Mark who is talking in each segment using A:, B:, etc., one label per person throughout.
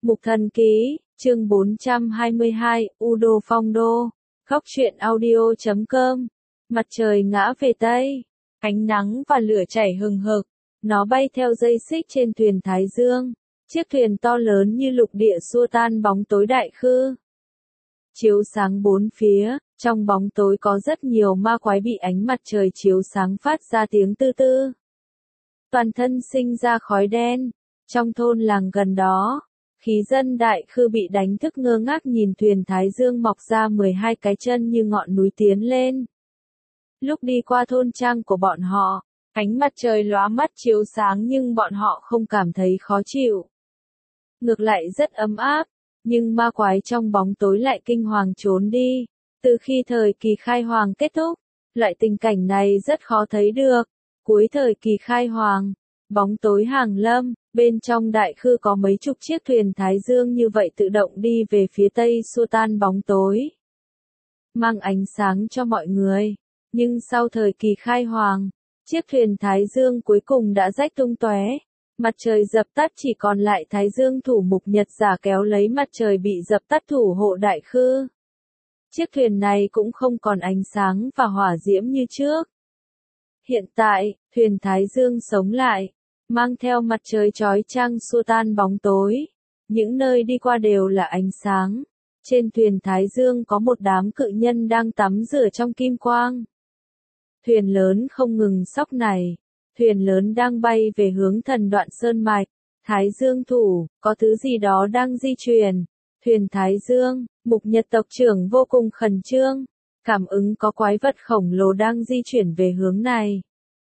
A: Mục Thần Ký, chương 422, Udo Phong Đô, Góc truyện audio.com. Mặt trời ngã về Tây, ánh nắng và lửa chảy hừng hực, nó bay theo dây xích trên thuyền Thái Dương. Chiếc thuyền to lớn như lục địa xua tan bóng tối đại khư. Chiếu sáng bốn phía, trong bóng tối có rất nhiều ma quái bị ánh mặt trời chiếu sáng phát ra tiếng tư tư. Toàn thân sinh ra khói đen. Trong thôn làng gần đó, khí dân đại khư bị đánh thức ngơ ngác nhìn thuyền Thái Dương mọc ra 12 cái chân như ngọn núi tiến lên. Lúc đi qua thôn trang của bọn họ, ánh mặt trời lóa mắt chiếu sáng nhưng bọn họ không cảm thấy khó chịu. Ngược lại rất ấm áp, nhưng ma quái trong bóng tối lại kinh hoàng trốn đi. Từ khi thời kỳ khai hoàng kết thúc, loại tình cảnh này rất khó thấy được. Cuối thời kỳ khai hoàng, bóng tối hàng lâm, bên trong đại khư có mấy chục chiếc thuyền Thái Dương như vậy tự động đi về phía tây xua tan bóng tối, mang ánh sáng cho mọi người. Nhưng sau thời kỳ khai hoàng, chiếc thuyền Thái Dương cuối cùng đã rách tung tóe. Mặt trời dập tắt chỉ còn lại Thái Dương thủ mục Nhật giả kéo lấy mặt trời bị dập tắt thủ hộ đại khư. Chiếc thuyền này cũng không còn ánh sáng và hỏa diễm như trước. Hiện tại, thuyền Thái Dương sống lại, mang theo mặt trời chói chang xua tan bóng tối. Những nơi đi qua đều là ánh sáng. Trên thuyền Thái Dương có một đám cự nhân đang tắm rửa trong kim quang. Thuyền lớn không ngừng sóc này. Thuyền lớn đang bay về hướng Thần Đoạn Sơn Mạch. Thái Dương thủ, có thứ gì đó đang di chuyển. Thuyền Thái Dương, Mục Nhật tộc trưởng vô cùng khẩn trương. Cảm ứng có quái vật khổng lồ đang di chuyển về hướng này.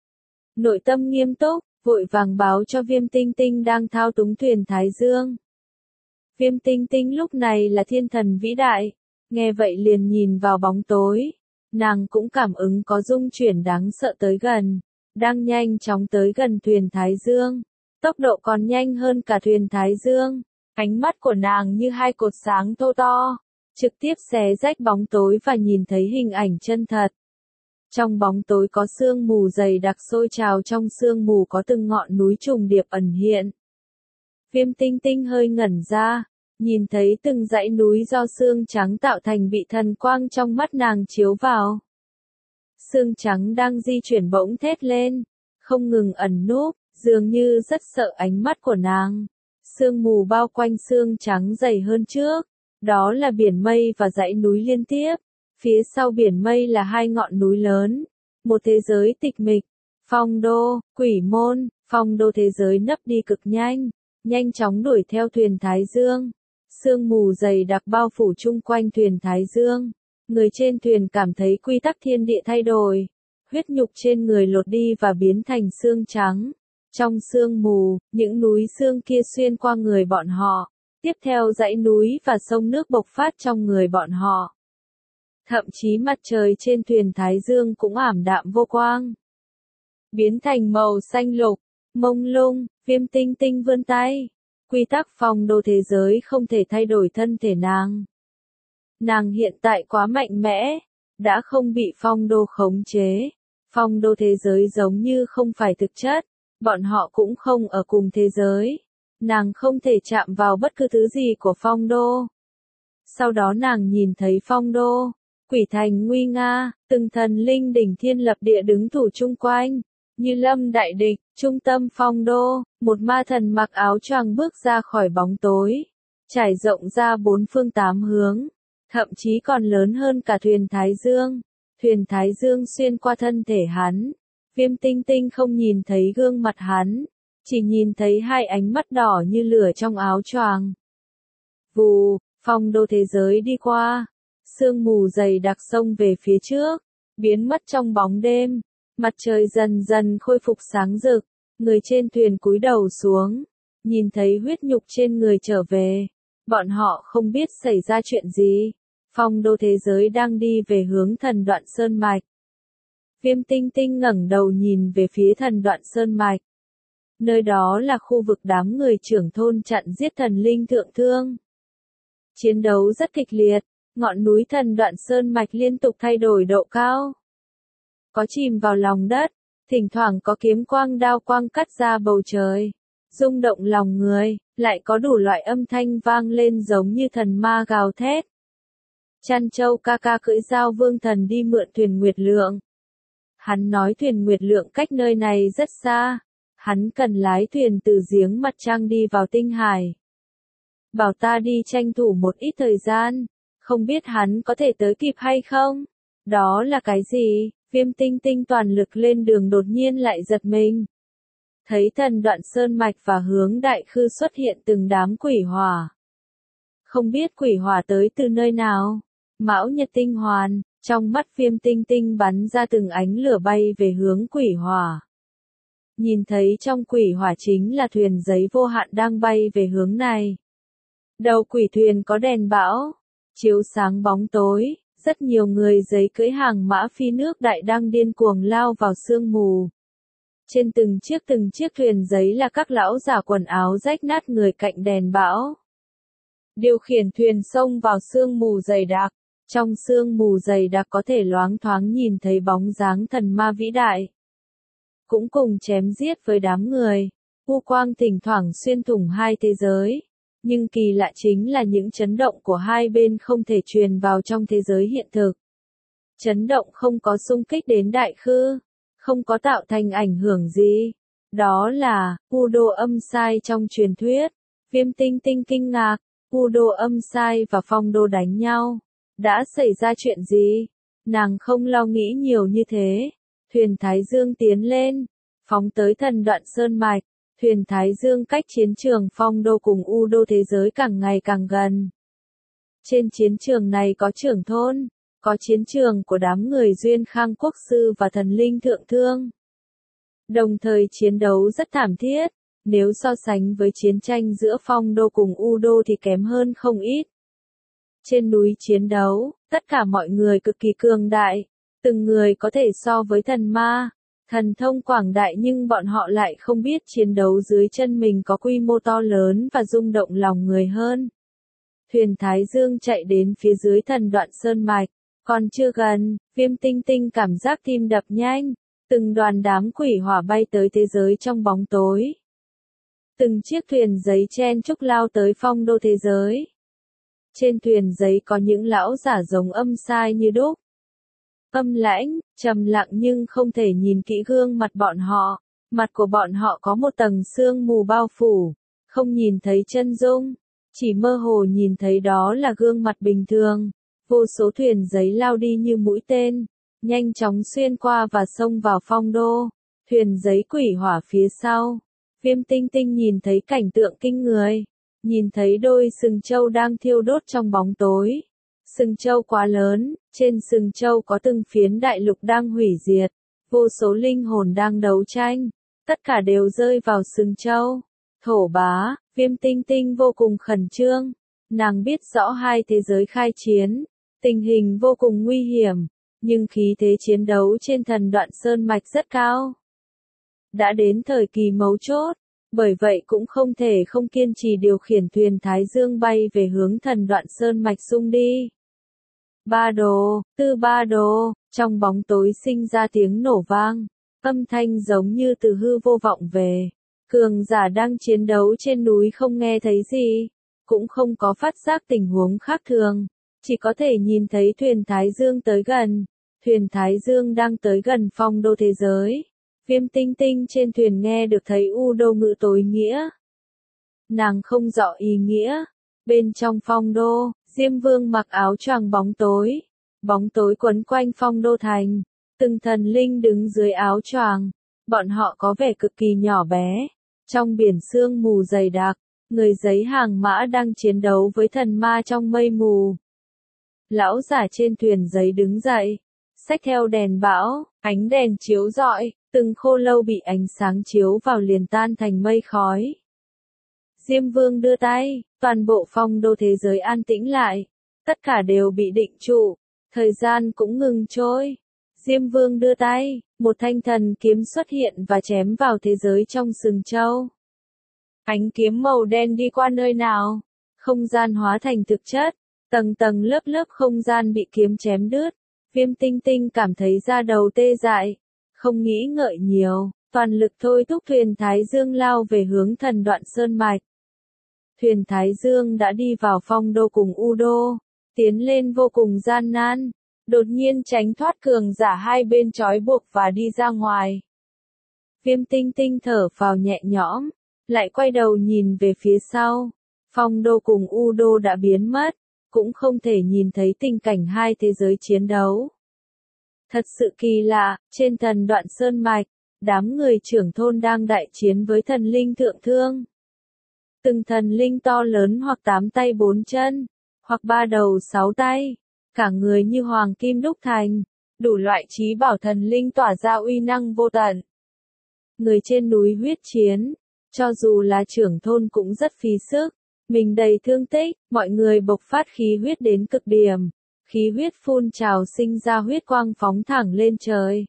A: Nội tâm nghiêm túc, vội vàng báo cho Viêm Tinh Tinh đang thao túng thuyền Thái Dương. Viêm Tinh Tinh lúc này là thiên thần vĩ đại. Nghe vậy liền nhìn vào bóng tối. Nàng cũng cảm ứng có rung chuyển đáng sợ tới gần. Đang nhanh chóng tới gần thuyền Thái Dương. Tốc độ còn nhanh hơn cả thuyền Thái Dương. Ánh mắt của nàng như hai cột sáng thô to, trực tiếp xé rách bóng tối và nhìn thấy hình ảnh chân thật. Trong bóng tối có sương mù dày đặc sôi trào, trong sương mù có từng ngọn núi trùng điệp ẩn hiện. Viêm Tinh Tinh hơi ngẩn ra, nhìn thấy từng dãy núi do sương trắng tạo thành bị thần quang trong mắt nàng chiếu vào. Sương trắng đang di chuyển bỗng thét lên, không ngừng ẩn núp, dường như rất sợ ánh mắt của nàng. Sương mù bao quanh sương trắng dày hơn trước, đó là biển mây và dãy núi liên tiếp. Phía sau biển mây là hai ngọn núi lớn, một thế giới tịch mịch, Phong Đô, Quỷ Môn. Phong Đô thế giới nấp đi cực nhanh, nhanh chóng đuổi theo thuyền Thái Dương. Sương mù dày đặc bao phủ chung quanh thuyền Thái Dương. Người trên thuyền cảm thấy quy tắc thiên địa thay đổi, huyết nhục trên người lột đi và biến thành xương trắng. Trong sương mù, những núi xương kia xuyên qua người bọn họ, tiếp theo dãy núi và sông nước bộc phát trong người bọn họ. Thậm chí mặt trời trên thuyền Thái Dương cũng ảm đạm vô quang, biến thành màu xanh lục, mông lung. Viêm Tinh Tinh vươn tay. Quy tắc Phong Đô thế giới không thể thay đổi thân thể nàng. Nàng hiện tại quá mạnh mẽ, đã không bị Phong Đô khống chế. Phong Đô thế giới giống như không phải thực chất, bọn họ cũng không ở cùng thế giới. Nàng không thể chạm vào bất cứ thứ gì của Phong Đô. Sau đó nàng nhìn thấy Phong Đô, quỷ thành nguy nga, từng thần linh đỉnh thiên lập địa đứng thủ chung quanh, như lâm đại địch. Trung tâm Phong Đô, một ma thần mặc áo choàng bước ra khỏi bóng tối, trải rộng ra bốn phương tám hướng, thậm chí còn lớn hơn cả thuyền Thái Dương. Thuyền Thái Dương xuyên qua thân thể hắn. Viêm Tinh Tinh không nhìn thấy gương mặt hắn, chỉ nhìn thấy hai ánh mắt đỏ như lửa trong áo choàng. Vù, Phong Đô thế giới đi qua, sương mù dày đặc xông về phía trước, biến mất trong bóng đêm. Mặt trời dần dần khôi phục sáng rực, người trên thuyền cúi đầu xuống, nhìn thấy huyết nhục trên người trở về. Bọn họ không biết xảy ra chuyện gì. Phong Đô thế giới đang đi về hướng Thần Đoạn Sơn Mạch. Viêm Tinh Tinh ngẩng đầu nhìn về phía Thần Đoạn Sơn Mạch. Nơi đó là khu vực đám người trưởng thôn chặn giết thần linh thượng thương. Chiến đấu rất kịch liệt, ngọn núi Thần Đoạn Sơn Mạch liên tục thay đổi độ cao. Có chìm vào lòng đất, thỉnh thoảng có kiếm quang đao quang cắt ra bầu trời, rung động lòng người. lại có đủ loại âm thanh vang lên giống như thần ma gào thét. Chăn Châu ca ca cưỡi Dao Vương Thần đi mượn thuyền Nguyệt Lượng. Hắn nói thuyền Nguyệt Lượng cách nơi này rất xa, hắn cần lái thuyền từ giếng mặt trăng đi vào tinh hải. Bảo ta đi tranh thủ một ít thời gian, không biết hắn có thể tới kịp hay không? Đó là cái gì? Viêm Tinh Tinh toàn lực lên đường đột nhiên lại giật mình. Thấy Thần Đoạn Sơn Mạch và hướng Đại Khư xuất hiện từng đám quỷ hỏa. Không biết quỷ hỏa tới từ nơi nào? Mão Nhật Tinh Hoàn, trong mắt Viêm Tinh Tinh bắn ra từng ánh lửa bay về hướng quỷ hỏa. Nhìn thấy trong quỷ hỏa chính là thuyền giấy vô hạn đang bay về hướng này. Đầu quỷ thuyền có đèn bão, chiếu sáng bóng tối, rất nhiều người giấy cưỡi hàng mã phi nước đại đang điên cuồng lao vào sương mù. Trên từng chiếc thuyền giấy là các lão già quần áo rách nát người cạnh đèn bão. Điều khiển thuyền xông vào sương mù dày đặc, trong sương mù dày đặc có thể loáng thoáng nhìn thấy bóng dáng thần ma vĩ đại. Cũng cùng chém giết với đám người, u quang thỉnh thoảng xuyên thủng hai thế giới. Nhưng kỳ lạ chính là những chấn động của hai bên không thể truyền vào trong thế giới hiện thực. Chấn động không có xung kích đến Đại Khư, không có tạo thành ảnh hưởng gì. Đó là, Udo âm sai trong truyền thuyết. Viêm Tinh Tinh kinh ngạc, Udo âm sai và Phong Đô đánh nhau. Đã xảy ra chuyện gì? Nàng không lo nghĩ nhiều như thế. Thuyền Thái Dương tiến lên, phóng tới Thần Đoạn Sơn Mạch. Thuyền Thái Dương cách chiến trường Phong Đô cùng Udo thế giới càng ngày càng gần. Trên chiến trường này có trưởng thôn, có chiến trường của đám người Duyên Khang Quốc Sư và thần linh thượng thương. Đồng thời chiến đấu rất thảm thiết, nếu so sánh với chiến tranh giữa Phong Đô cùng Udo thì kém hơn không ít. Trên núi chiến đấu, tất cả mọi người cực kỳ cường đại, từng người có thể so với thần ma. Thần thông quảng đại nhưng bọn họ lại không biết chiến đấu dưới chân mình có quy mô to lớn và rung động lòng người hơn. Thuyền Thái Dương chạy đến phía dưới Thần Đoạn Sơn Mạch, còn chưa gần, Viêm Tinh Tinh cảm giác tim đập nhanh, từng đoàn đám quỷ hỏa bay tới thế giới trong bóng tối. Từng chiếc thuyền giấy chen chúc lao tới Phong Đô thế giới. Trên thuyền giấy có những lão giả giống âm sai như đúc. Âm lãnh, trầm lặng nhưng không thể nhìn kỹ gương mặt bọn họ. Mặt của bọn họ có một tầng sương mù bao phủ, không nhìn thấy chân dung, chỉ mơ hồ nhìn thấy đó là gương mặt bình thường. Vô số thuyền giấy lao đi như mũi tên, nhanh chóng xuyên qua và xông vào Phong Đô. Thuyền giấy quỷ hỏa phía sau. Viêm Tinh Tinh nhìn thấy cảnh tượng kinh người, nhìn thấy đôi sừng trâu đang thiêu đốt trong bóng tối. Sừng trâu quá lớn, trên sừng trâu có từng phiến đại lục đang hủy diệt, vô số linh hồn đang đấu tranh, tất cả đều rơi vào sừng trâu. Thổ bá, Viêm Tinh Tinh vô cùng khẩn trương, nàng biết rõ hai thế giới khai chiến, tình hình vô cùng nguy hiểm, nhưng khí thế chiến đấu trên Thần Đoạn Sơn Mạch rất cao. Đã đến thời kỳ mấu chốt, bởi vậy cũng không thể không kiên trì điều khiển thuyền Thái Dương bay về hướng Thần Đoạn Sơn Mạch xung đi. Ba đồ, tư ba đồ, trong bóng tối sinh ra tiếng nổ vang, âm thanh giống như từ hư vô vọng về. Cường giả đang chiến đấu trên núi không nghe thấy gì, cũng không có phát giác tình huống khác thường, chỉ có thể nhìn thấy thuyền Thái Dương tới gần. Thuyền Thái Dương đang tới gần Phong Đô thế giới. Viêm Tinh Tinh trên thuyền nghe được thấy Udo ngữ tối nghĩa. Nàng không rõ ý nghĩa. Bên trong Phong Đô, Diêm Vương mặc áo choàng bóng tối quấn quanh Phong Đô thành. Từng thần linh đứng dưới áo choàng, bọn họ có vẻ cực kỳ nhỏ bé. Trong biển sương mù dày đặc, người giấy hàng mã đang chiến đấu với thần ma trong mây mù. Lão giả trên thuyền giấy đứng dậy, xách theo đèn bão, ánh đèn chiếu rọi, từng khô lâu bị ánh sáng chiếu vào liền tan thành mây khói. Diêm Vương đưa tay, toàn bộ Phong Đô thế giới an tĩnh lại, tất cả đều bị định trụ, thời gian cũng ngừng trôi. Diêm Vương đưa tay, một thanh thần kiếm xuất hiện và chém vào thế giới trong sừng trâu. Ánh kiếm màu đen đi qua nơi nào, không gian hóa thành thực chất, tầng tầng lớp lớp không gian bị kiếm chém đứt. Viêm Tinh Tinh cảm thấy da đầu tê dại, không nghĩ ngợi nhiều, toàn lực thôi thúc thuyền Thái Dương lao về hướng Thần Đoạn Sơn Mạch. Thuyền Thái Dương đã đi vào phong đô cùng U đô, tiến lên vô cùng gian nan, đột nhiên tránh thoát cường giả hai bên trói buộc và đi ra ngoài. Viêm Tinh Tinh thở phào nhẹ nhõm, lại quay đầu nhìn về phía sau. Phong đô cùng U đô đã biến mất, cũng không thể nhìn thấy tình cảnh hai thế giới chiến đấu. Thật sự kỳ lạ, trên thần Đoạn Sơn Mạch, đám người trưởng thôn đang đại chiến với thần linh thượng thương. Từng thần linh to lớn hoặc 8 tay 4 chân, hoặc 3 đầu 6 tay, cả người như hoàng kim đúc thành, đủ loại trí bảo thần linh tỏa ra uy năng vô tận. Người trên núi huyết chiến, cho dù là trưởng thôn cũng rất phí sức, mình đầy thương tích, mọi người bộc phát khí huyết đến cực điểm, khí huyết phun trào sinh ra huyết quang phóng thẳng lên trời.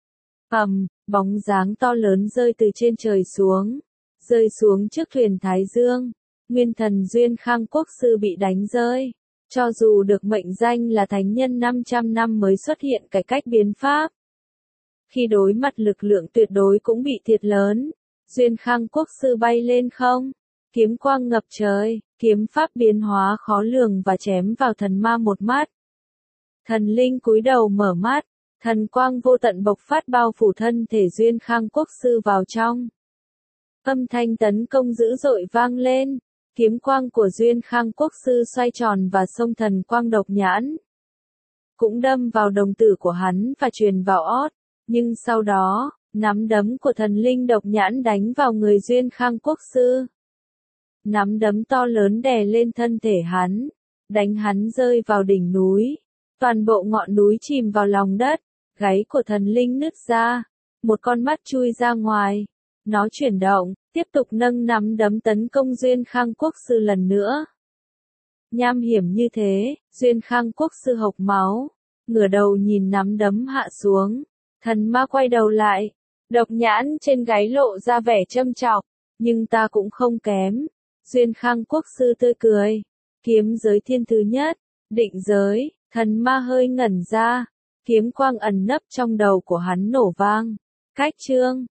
A: Bóng dáng to lớn rơi từ trên trời xuống, rơi xuống trước thuyền Thái Dương. Nguyên thần Duyên Khang Quốc sư bị đánh rơi. Cho dù được mệnh danh là thánh nhân 500 năm mới xuất hiện cải cách biến pháp. Khi đối mặt lực lượng tuyệt đối cũng bị thiệt lớn. Duyên Khang Quốc sư bay lên không, kiếm quang ngập trời, kiếm pháp biến hóa khó lường và chém vào thần ma một mắt. Thần linh cúi đầu mở mắt, thần quang vô tận bộc phát bao phủ thân thể Duyên Khang Quốc sư vào trong. Âm thanh tấn công dữ dội vang lên, kiếm quang của Duyên Khang Quốc sư xoay tròn và xông thần quang độc nhãn. Cũng đâm vào đồng tử của hắn và truyền vào ót, nhưng sau đó, nắm đấm của thần linh độc nhãn đánh vào người Duyên Khang Quốc sư. Nắm đấm to lớn đè lên thân thể hắn, đánh hắn rơi vào đỉnh núi. Toàn bộ ngọn núi chìm vào lòng đất, gáy của thần linh nứt ra, một con mắt chui ra ngoài. Nó chuyển động, tiếp tục nâng nắm đấm tấn công Duyên Khang Quốc sư lần nữa. Nham hiểm như thế, Duyên Khang Quốc sư hộc máu, ngửa đầu nhìn nắm đấm hạ xuống. Thần ma quay đầu lại, độc nhãn trên gáy lộ ra vẻ châm chọc, nhưng ta cũng không kém. Duyên Khang Quốc sư tươi cười, kiếm giới thiên thứ nhất, định giới, thần ma hơi ngẩn ra, kiếm quang ẩn nấp trong đầu của hắn nổ vang. Cách chương